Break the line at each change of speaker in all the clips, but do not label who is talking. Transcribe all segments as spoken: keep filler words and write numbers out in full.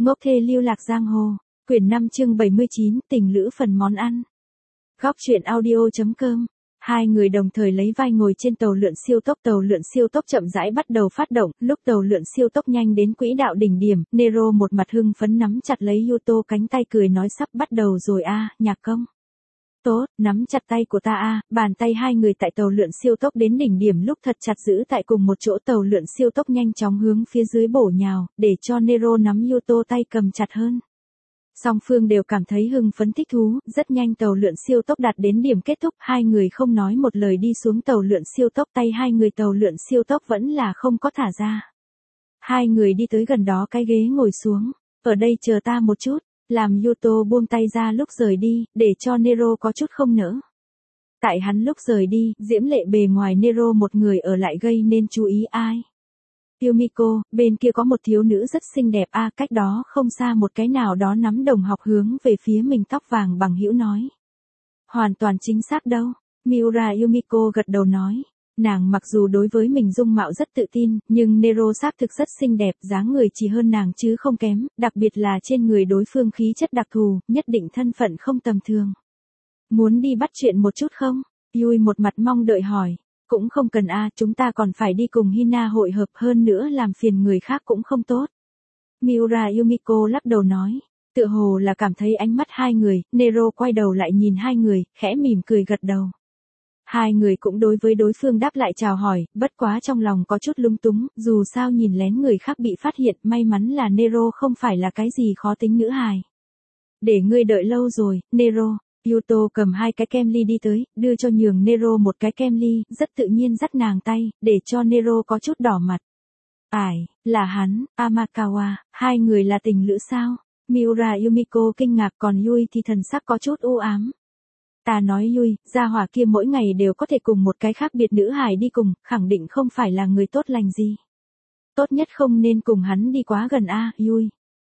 Ngốc thê lưu lạc giang hồ, quyển năm chương bảy mươi chín, tình lữ phần món ăn. Góc truyện audio.com. Hai người đồng thời lấy vai ngồi trên tàu lượn siêu tốc. Tàu lượn siêu tốc chậm rãi bắt đầu phát động, lúc tàu lượn siêu tốc nhanh đến quỹ đạo đỉnh điểm, Nero một mặt hưng phấn nắm chặt lấy Yuto cánh tay cười nói sắp bắt đầu rồi a, Nhạc Công. Tốt, nắm chặt tay của ta a, bàn tay hai người tại tàu lượn siêu tốc đến đỉnh điểm lúc thật chặt giữ tại cùng một chỗ. Tàu lượn siêu tốc nhanh chóng hướng phía dưới bổ nhào, để cho Nero nắm Yuto tay cầm chặt hơn. Song phương đều cảm thấy hưng phấn thích thú, rất nhanh tàu lượn siêu tốc đạt đến điểm kết thúc, hai người không nói một lời đi xuống tàu lượn siêu tốc, tay hai người tàu lượn siêu tốc vẫn là không có thả ra. Hai người đi tới gần đó cái ghế ngồi xuống, ở đây chờ ta một chút, làm Yuto buông tay ra lúc rời đi, để cho Nero có chút không nỡ. Tại hắn lúc rời đi, diễm lệ bề ngoài Nero một người ở lại gây nên chú ý ai. Yumiko, bên kia có một thiếu nữ rất xinh đẹp a, à, cách đó không xa một cái nào đó nắm đồng học hướng về phía mình tóc vàng bằng hữu nói. Hoàn toàn chính xác đâu, Miura Yumiko gật đầu nói. Nàng mặc dù đối với mình dung mạo rất tự tin, nhưng Nero xác thực rất xinh đẹp, dáng người chỉ hơn nàng chứ không kém, đặc biệt là trên người đối phương khí chất đặc thù, nhất định thân phận không tầm thường. Muốn đi bắt chuyện một chút không? Yui một mặt mong đợi hỏi. Cũng không cần a, à, chúng ta còn phải đi cùng Hina hội hợp, hơn nữa làm phiền người khác cũng không tốt. Miura Yumiko lắc đầu nói, tựa hồ là cảm thấy ánh mắt hai người, Nero quay đầu lại nhìn hai người, khẽ mỉm cười gật đầu. Hai người cũng đối với đối phương đáp lại chào hỏi, bất quá trong lòng có chút lung túng, dù sao nhìn lén người khác bị phát hiện, may mắn là Nero không phải là cái gì khó tính nữ hài. Để ngươi đợi lâu rồi, Nero. Yuto cầm hai cái kem ly đi tới, đưa cho nhường Nero một cái kem ly, rất tự nhiên dắt nàng tay, để cho Nero có chút đỏ mặt. Ải, là hắn, Amakawa, hai người là tình lữ sao? Miura Yumiko kinh ngạc, còn Yui thì thần sắc có chút u ám. Ta nói Yui, gia hỏa kia mỗi ngày đều có thể cùng một cái khác biệt nữ hài đi cùng, khẳng định không phải là người tốt lành gì. Tốt nhất không nên cùng hắn đi quá gần a, Yui.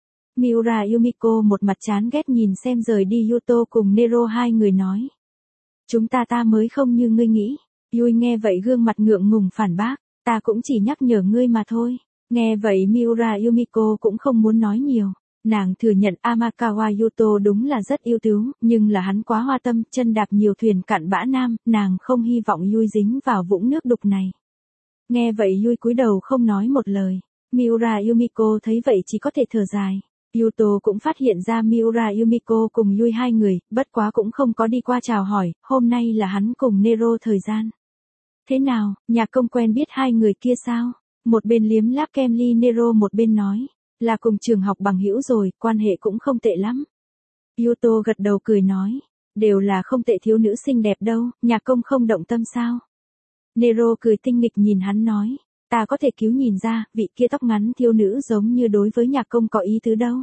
Miura Yumiko một mặt chán ghét nhìn xem rời đi Yuto cùng Nero hai người nói. Chúng ta ta mới không như ngươi nghĩ. Yui nghe vậy gương mặt ngượng ngùng phản bác, ta cũng chỉ nhắc nhở ngươi mà thôi. Nghe vậy Miura Yumiko cũng không muốn nói nhiều. Nàng thừa nhận Amakawa Yuto đúng là rất yêu tứ, nhưng là hắn quá hoa tâm, chân đạp nhiều thuyền cạn bã nam, nàng không hy vọng Yui dính vào vũng nước đục này. Nghe vậy Yui cúi đầu không nói một lời. Miura Yumiko thấy vậy chỉ có thể thở dài. Yuto cũng phát hiện ra Miura Yumiko cùng Yui hai người, bất quá cũng không có đi qua chào hỏi, hôm nay là hắn cùng Nero thời gian. Thế nào, Nhạc Công quen biết hai người kia sao? Một bên liếm láp kem ly Nero một bên nói, là cùng trường học bằng hữu rồi, quan hệ cũng không tệ lắm. Yuto gật đầu cười nói, đều là không tệ thiếu nữ xinh đẹp đâu, Nhạc Công không động tâm sao? Nero cười tinh nghịch nhìn hắn nói. Ta có thể cứu nhìn ra, vị kia tóc ngắn thiếu nữ giống như đối với Nhạc Công có ý tứ đâu.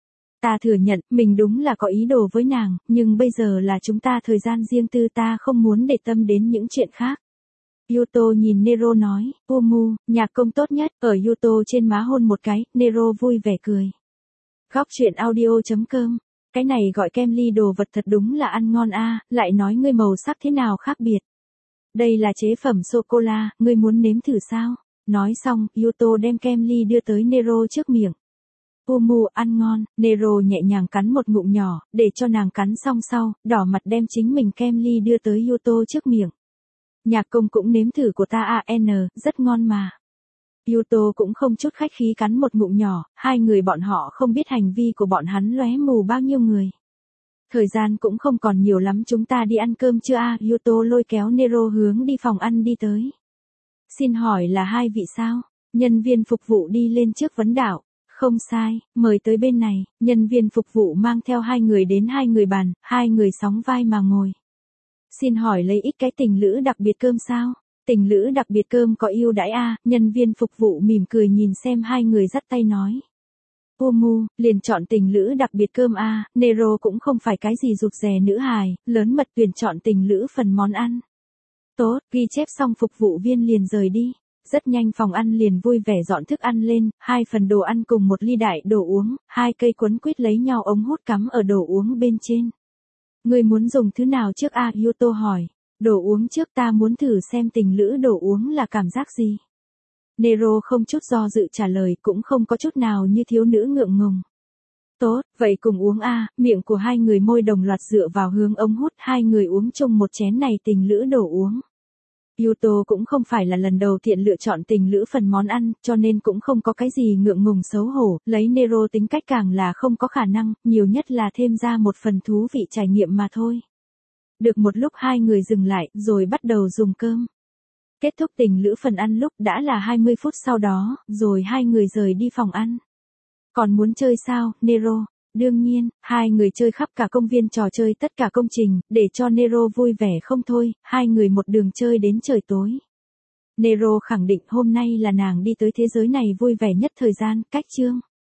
Ta thừa nhận, mình đúng là có ý đồ với nàng, nhưng bây giờ là chúng ta thời gian riêng tư, ta không muốn để tâm đến những chuyện khác. Yuto nhìn Nero nói, Umu, Nhạc Công tốt nhất, ở Yuto trên má hôn một cái, Nero vui vẻ cười. Góc truyện audio.com, cái này gọi kem ly đồ vật thật đúng là ăn ngon a, lại nói ngươi màu sắc thế nào khác biệt. Đây là chế phẩm sô-cô-la, ngươi muốn nếm thử sao? Nói xong, Yuto đem kem ly đưa tới Nero trước miệng. Umu ăn ngon, Nero nhẹ nhàng cắn một ngụm nhỏ, để cho nàng cắn xong sau, đỏ mặt đem chính mình kem ly đưa tới Yuto trước miệng. Nhạc Công cũng nếm thử của ta a n, rất ngon mà. Yuto cũng không chút khách khí cắn một ngụm nhỏ, hai người bọn họ không biết hành vi của bọn hắn lóe mù bao nhiêu người. Thời gian cũng không còn nhiều lắm, chúng ta đi ăn cơm chưa a, Yuto lôi kéo Nero hướng đi phòng ăn đi tới. Xin hỏi là hai vị sao? Nhân viên phục vụ đi lên trước vấn đạo. Không sai, mời tới bên này. Nhân viên phục vụ mang theo hai người đến hai người bàn, hai người sóng vai mà ngồi. Xin hỏi lấy ít cái tình lữ đặc biệt cơm sao? Tình lữ đặc biệt cơm có ưu đãi a, nhân viên phục vụ mỉm cười nhìn xem hai người dắt tay nói. Umu, liền chọn tình lữ đặc biệt cơm a, Nero cũng không phải cái gì rụt rè nữ hài, lớn mật tuyển chọn tình lữ phần món ăn. Tốt, ghi chép xong phục vụ viên liền rời đi. Rất nhanh phòng ăn liền vui vẻ dọn thức ăn lên, hai phần đồ ăn cùng một ly đại đồ uống, hai cây quấn quýt lấy nhau ống hút cắm ở đồ uống bên trên. Người muốn dùng thứ nào trước a, Yuto hỏi. Đồ uống trước, ta muốn thử xem tình lữ đồ uống là cảm giác gì. Nero không chút do dự trả lời, cũng không có chút nào như thiếu nữ ngượng ngùng. Tốt, vậy cùng uống a, miệng của hai người môi đồng loạt dựa vào hướng ống hút, hai người uống chung một chén này tình lữ đồ uống. Yuto cũng không phải là lần đầu thiện lựa chọn tình lữ phần món ăn, cho nên cũng không có cái gì ngượng ngùng xấu hổ, lấy Nero tính cách càng là không có khả năng, nhiều nhất là thêm ra một phần thú vị trải nghiệm mà thôi. Được một lúc hai người dừng lại, rồi bắt đầu dùng cơm. Kết thúc tình lữ phần ăn lúc đã là hai mươi phút sau đó, rồi hai người rời đi phòng ăn. Còn muốn chơi sao, Nero? Đương nhiên, hai người chơi khắp cả công viên trò chơi tất cả công trình, để cho Nero vui vẻ không thôi, hai người một đường chơi đến trời tối. Nero khẳng định hôm nay là nàng đi tới thế giới này vui vẻ nhất thời gian, cách chương.